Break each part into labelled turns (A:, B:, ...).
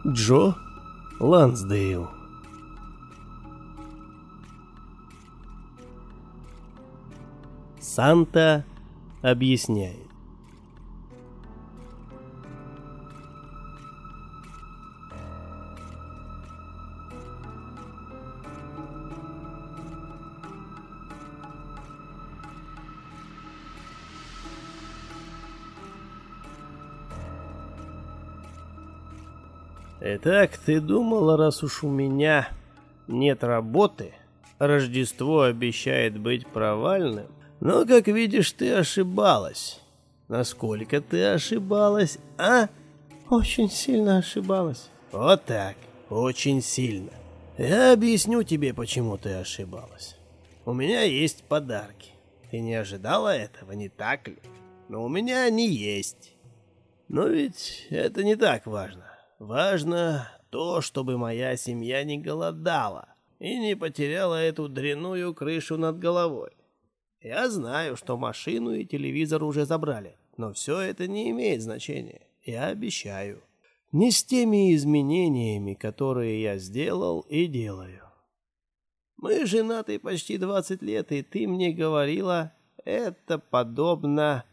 A: Джо Лансдейл. Санта объясняет. Итак, ты думала, раз уж у меня нет работы, Рождество обещает быть провальным? Но, как видишь, ты ошибалась. Насколько ты ошибалась, а? Очень сильно ошибалась. Вот так, очень сильно. Я объясню тебе, почему ты ошибалась. У меня есть подарки. Ты не ожидала этого, не так ли? Но у меня они есть. Но ведь это не так важно. Важно то, чтобы моя семья не голодала и не потеряла эту дрянную крышу над головой. Я знаю, что машину и телевизор уже забрали, но все это не имеет значения. Я обещаю. Не с теми изменениями, которые я сделал и делаю. Мы женаты почти 20 лет, и ты мне говорила, это подобно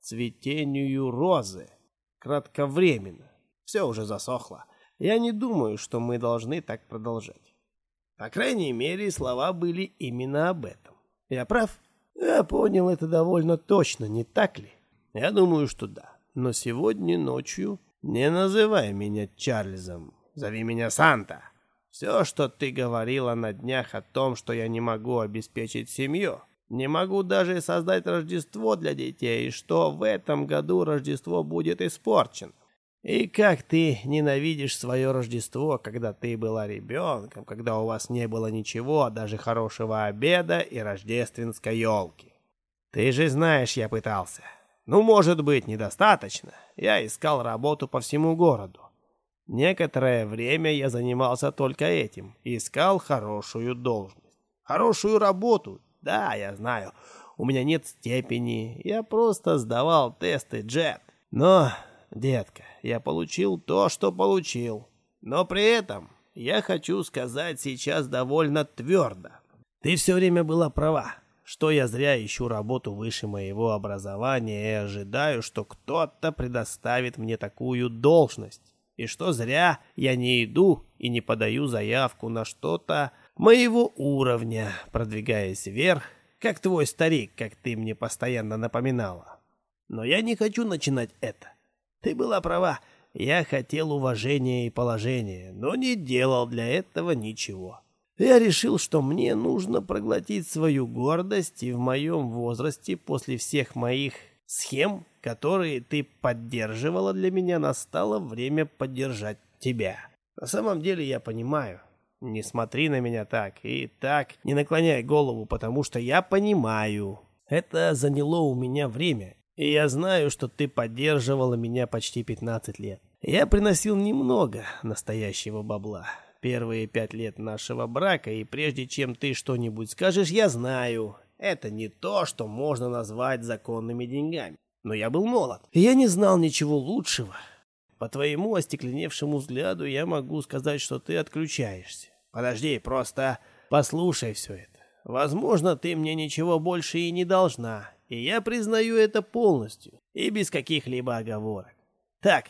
A: цветению розы. Кратковременно. Все уже засохло. Я не думаю, что мы должны так продолжать. По крайней мере, слова были именно об этом. Я прав? Я понял это довольно точно, не так ли? Я думаю, что да. Но сегодня ночью не называй меня Чарльзом. Зови меня Санта. Все, что ты говорила на днях о том, что я не могу обеспечить семью, не могу даже создать Рождество для детей, и что в этом году Рождество будет испорчено. И как ты ненавидишь свое Рождество, когда ты была ребенком, когда у вас не было ничего, даже хорошего обеда и рождественской елки. Ты же знаешь, я пытался. Ну, может быть, недостаточно. Я искал работу по всему городу. Некоторое время я занимался только этим. Искал хорошую должность. Хорошую работу. Да, я знаю. У меня нет степени. Я просто сдавал тесты, Джет. Но... детка, я получил то, что получил. Но при этом я хочу сказать сейчас довольно твердо. Ты все время была права, что я зря ищу работу выше моего образования и ожидаю, что кто-то предоставит мне такую должность. И что зря я не иду и не подаю заявку на что-то моего уровня, продвигаясь вверх, как твой старик, как ты мне постоянно напоминала. Но я не хочу начинать это. Ты была права, я хотел уважения и положения, но не делал для этого ничего. Я решил, что мне нужно проглотить свою гордость, и в моем возрасте, после всех моих схем, которые ты поддерживала для меня, настало время поддержать тебя. На самом деле я понимаю, не смотри на меня так, и так не наклоняй голову, потому что я понимаю. Это заняло у меня время. И я знаю, что ты поддерживала меня почти 15 лет. Я приносил немного настоящего бабла. Первые 5 лет нашего брака, и прежде чем ты что-нибудь скажешь, я знаю, это не то, что можно назвать законными деньгами. Но я был молод, и я не знал ничего лучшего. По твоему остекленевшему взгляду я могу сказать, что ты отключаешься. Подожди, просто послушай все это. Возможно, ты мне ничего больше и не должна. И я признаю это полностью, и без каких-либо оговорок. Так,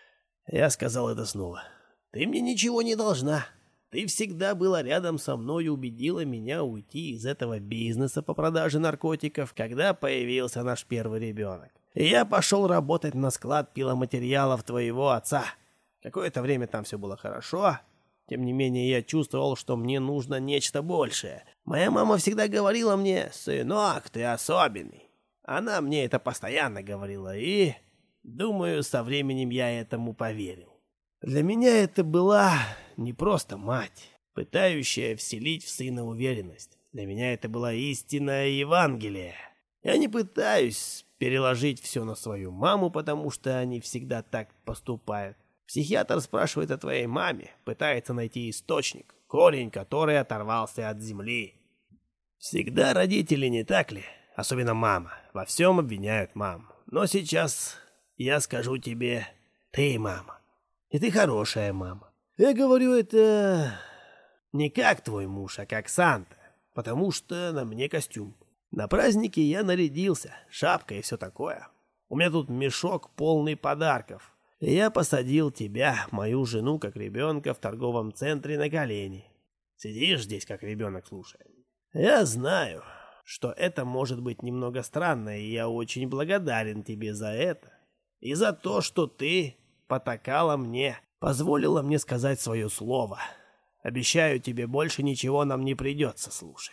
A: я сказал это снова. Ты мне ничего не должна. Ты всегда была рядом со мной и убедила меня уйти из этого бизнеса по продаже наркотиков, когда появился наш первый ребенок. И я пошел работать на склад пиломатериалов твоего отца. Какое-то время там все было хорошо. Тем не менее, я чувствовал, что мне нужно нечто большее. Моя мама всегда говорила мне: «Сынок, ты особенный». Она мне это постоянно говорила, и, думаю, со временем я этому поверил. Для меня это была не просто мать, пытающая вселить в сына уверенность. Для меня это была истинное Евангелие. Я не пытаюсь переложить все на свою маму, потому что они всегда так поступают. Психиатр спрашивает о твоей маме, пытается найти источник, корень, который оторвался от земли. Всегда родители, не так ли? Особенно мама. Во всем обвиняют мам. Но сейчас я скажу тебе, ты мама. И ты хорошая мама. Я говорю это не как твой муж, а как Санта, потому что на мне костюм. На празднике я нарядился, шапка и все такое. У меня тут мешок полный подарков. И я посадил тебя, мою жену, как ребенка в торговом центре на колени. Сидишь здесь, как ребенок, слушай. Я знаю, что это может быть немного странно, и я очень благодарен тебе за это. И за то, что ты потакала мне, позволила мне сказать свое слово. Обещаю тебе, больше ничего нам не придется слушать.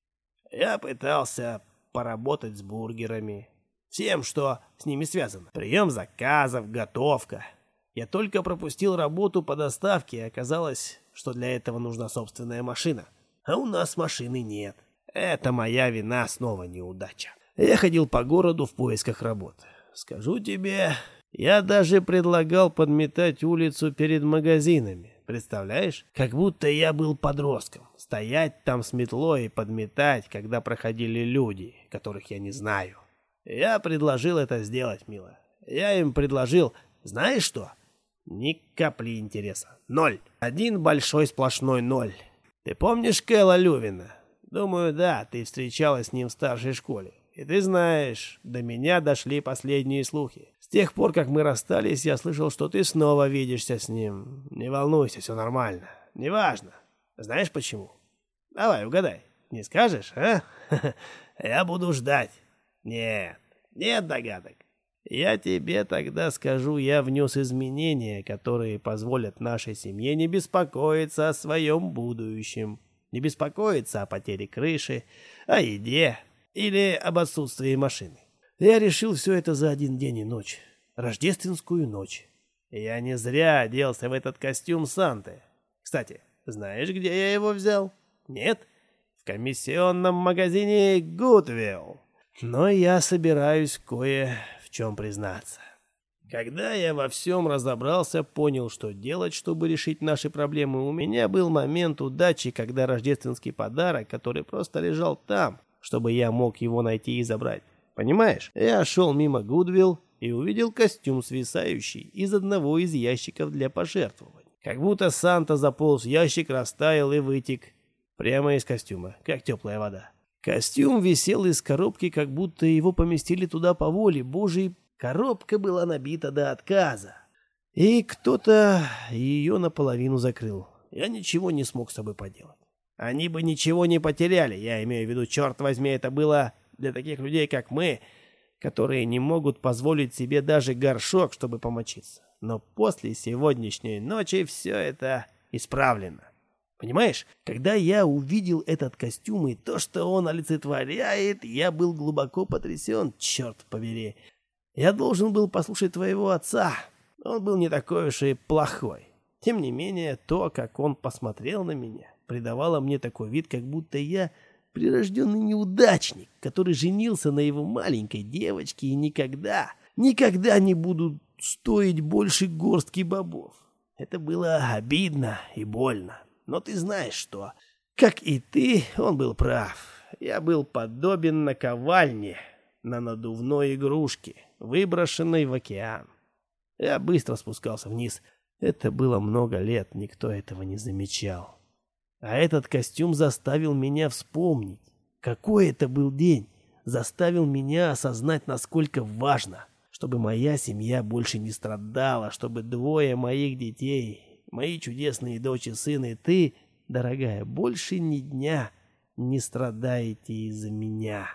A: Я пытался поработать с бургерами, всем, что с ними связано. Прием заказов, готовка. Я только пропустил работу по доставке, и оказалось, что для этого нужна собственная машина. А у нас машины нет. Это моя вина, снова неудача. Я ходил по городу в поисках работы. Скажу тебе, я даже предлагал подметать улицу перед магазинами. Представляешь? Как будто я был подростком. Стоять там с метлой и подметать, когда проходили люди, которых я не знаю. Я предложил это сделать, милая. Я им предложил, знаешь что? Ни капли интереса. 0. Один большой сплошной 0. Ты помнишь Кэла Лювина? Думаю, да, ты встречалась с ним в старшей школе. И ты знаешь, до меня дошли последние слухи. С тех пор, как мы расстались, я слышал, что ты снова видишься с ним. Не волнуйся, все нормально. Неважно. Знаешь почему? Давай, угадай. Не скажешь, а? Я буду ждать. Нет догадок. Я тебе тогда скажу, я внес изменения, которые позволят нашей семье не беспокоиться о своем будущем. Не беспокоиться о потере крыши, о еде или об отсутствии машины. Я решил все это за один день и ночь. Рождественскую ночь. Я не зря оделся в этот костюм Санты. Кстати, знаешь, где я его взял? Нет? В комиссионном магазине Goodwill. Но я собираюсь кое в чем признаться. Когда я во всем разобрался, понял, что делать, чтобы решить наши проблемы, у меня был момент удачи, когда рождественский подарок, который просто лежал там, чтобы я мог его найти и забрать. Понимаешь? Я шел мимо Goodwill и увидел костюм, свисающий из одного из ящиков для пожертвований. Как будто Санта заполз в ящик, растаял и вытек прямо из костюма, как теплая вода. Костюм висел из коробки, как будто его поместили туда по воле Божьей. Коробка была набита до отказа. И кто-то ее наполовину закрыл. Я ничего не смог с собой поделать. Они бы ничего не потеряли. Я имею в виду, черт возьми, это было для таких людей, как мы, которые не могут позволить себе даже горшок, чтобы помочиться. Но после сегодняшней ночи все это исправлено. Понимаешь, когда я увидел этот костюм и то, что он олицетворяет, я был глубоко потрясен, черт побери. Я должен был послушать твоего отца. Он был не такой уж и плохой. Тем не менее, то, как он посмотрел на меня, придавало мне такой вид, как будто я прирожденный неудачник, который женился на его маленькой девочке и никогда не буду стоить больше горстки бобов. Это было обидно и больно. Но ты знаешь что, как и ты, он был прав. Я был подобен наковальне на надувной игрушке, выброшенной в океан. Я быстро спускался вниз. Это было много лет, никто этого не замечал. А этот костюм заставил меня вспомнить, какой это был день. Заставил меня осознать, насколько важно, чтобы моя семья больше не страдала, чтобы двое моих детей... Мои чудесные дочь и сын, и ты, дорогая, больше ни дня не страдаете из-за меня.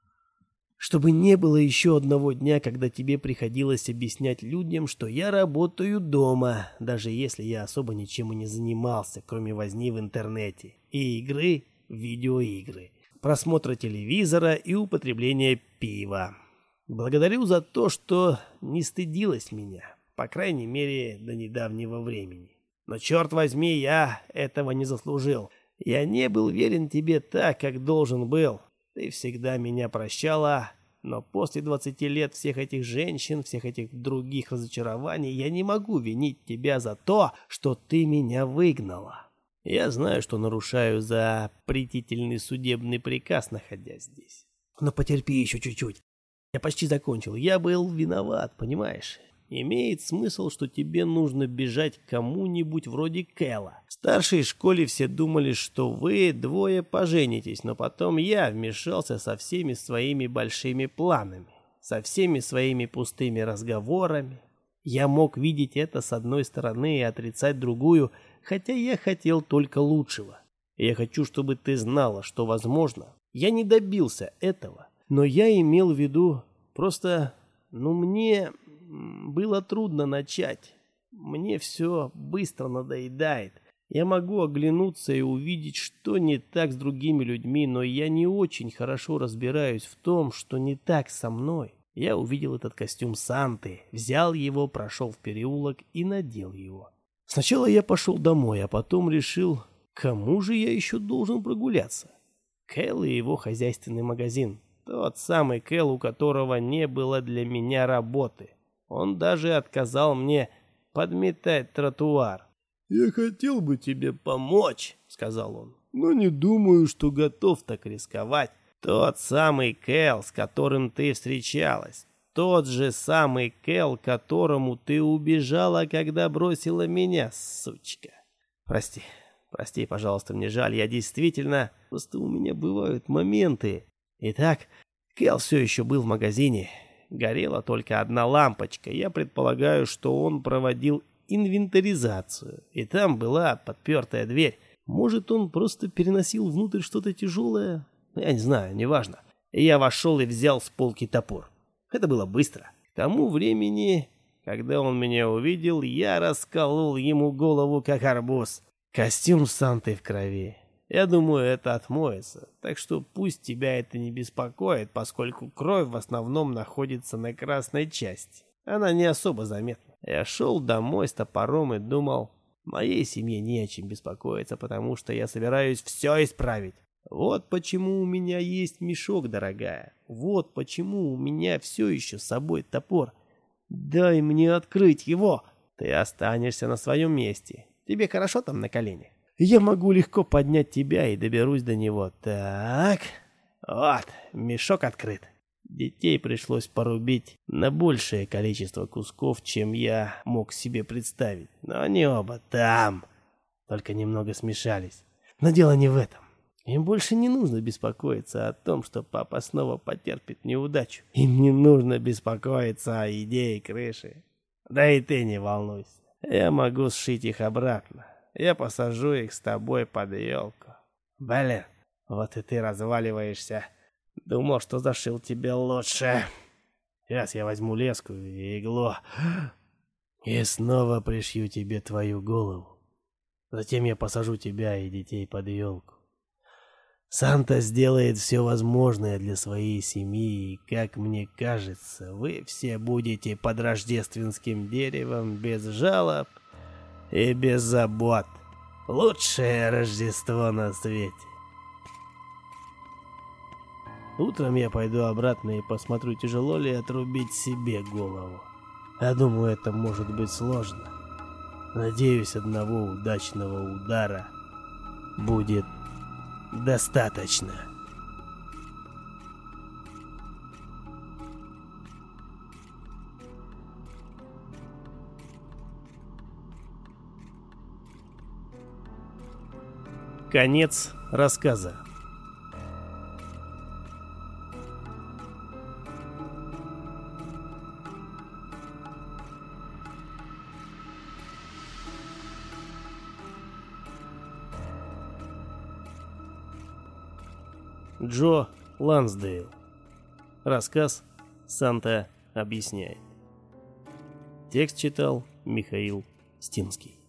A: Чтобы не было еще одного дня, когда тебе приходилось объяснять людям, что я работаю дома, даже если я особо ничем и не занимался, кроме возни в интернете и игры в видеоигры, просмотра телевизора и употребления пива. Благодарю за то, что не стыдилась меня, по крайней мере, до недавнего времени. Но, черт возьми, я этого не заслужил. Я не был верен тебе так, как должен был. Ты всегда меня прощала, но после 20 лет всех этих женщин, всех этих других разочарований, я не могу винить тебя за то, что ты меня выгнала. Я знаю, что нарушаю запретительный судебный приказ, находясь здесь. Но потерпи еще чуть-чуть. Я почти закончил. Я был виноват, понимаешь? имеет смысл, что тебе нужно бежать к кому-нибудь вроде Кэла. В старшей школе все думали, что вы двое поженитесь, но потом я вмешался со всеми своими большими планами, со всеми своими пустыми разговорами. Я мог видеть это с одной стороны и отрицать другую, хотя я хотел только лучшего. Я хочу, чтобы ты знала, что, возможно, я не добился этого, но я имел в виду просто, мне было трудно начать. Мне все быстро надоедает. Я могу оглянуться и увидеть, что не так с другими людьми, но я не очень хорошо разбираюсь в том, что не так со мной. Я увидел этот костюм Санты, взял его, прошел в переулок и надел его. Сначала я пошел домой, а потом решил, кому же я еще должен прогуляться? Кэл и его хозяйственный магазин. Тот самый Кэл, у которого не было для меня работы. Он даже отказал мне подметать тротуар. «Я хотел бы тебе помочь», — сказал он, — «но не думаю, что готов так рисковать». Тот самый Кэл, с которым ты встречалась. Тот же самый Кэл, которому ты убежала, когда бросила меня, сучка. Прости, пожалуйста, мне жаль, я действительно... Просто у меня бывают моменты. Итак, Кэл все еще был в магазине. Горела только одна лампочка. Я предполагаю, что он проводил инвентаризацию. И там была подпертая дверь. Может, он просто переносил внутрь что-то тяжелое? Я не знаю, неважно. Я вошел и взял с полки топор. Это было быстро. К тому времени, когда он меня увидел, я расколол ему голову, как арбуз. Костюм Санты в крови. Я думаю, это отмоется. Так что пусть тебя это не беспокоит, поскольку кровь в основном находится на красной части. Она не особо заметна. Я шел домой с топором и думал, моей семье не о чем беспокоиться, потому что я собираюсь все исправить. Вот почему у меня есть мешок, дорогая. Вот почему у меня все еще с собой топор. Дай мне открыть его. Ты останешься на своем месте. Тебе хорошо там на коленях? Я могу легко поднять тебя и доберусь до него. Так, вот, мешок открыт. Детей пришлось порубить на большее количество кусков, чем я мог себе представить. Но они оба там, только немного смешались. Но дело не в этом. Им больше не нужно беспокоиться о том, что папа снова потерпит неудачу. Им не нужно беспокоиться о идее крыши. Да и ты не волнуйся. Я могу сшить их обратно. Я посажу их с тобой под елку. Блин, вот и ты разваливаешься. Думал, что зашил тебе лучше. Сейчас я возьму леску и иглу и снова пришью тебе твою голову. Затем я посажу тебя и детей под елку. Санта сделает все возможное для своей семьи, и, как мне кажется, вы все будете под рождественским деревом без жалоб и без забот. Лучшее Рождество на свете. Утром я пойду обратно и посмотрю, тяжело ли отрубить себе голову. Я думаю, это может быть сложно. Надеюсь, одного удачного удара будет достаточно. Конец рассказа. Джо Лансдейл. Рассказ «Санта объясняет». Текст читал Михаил Стинский.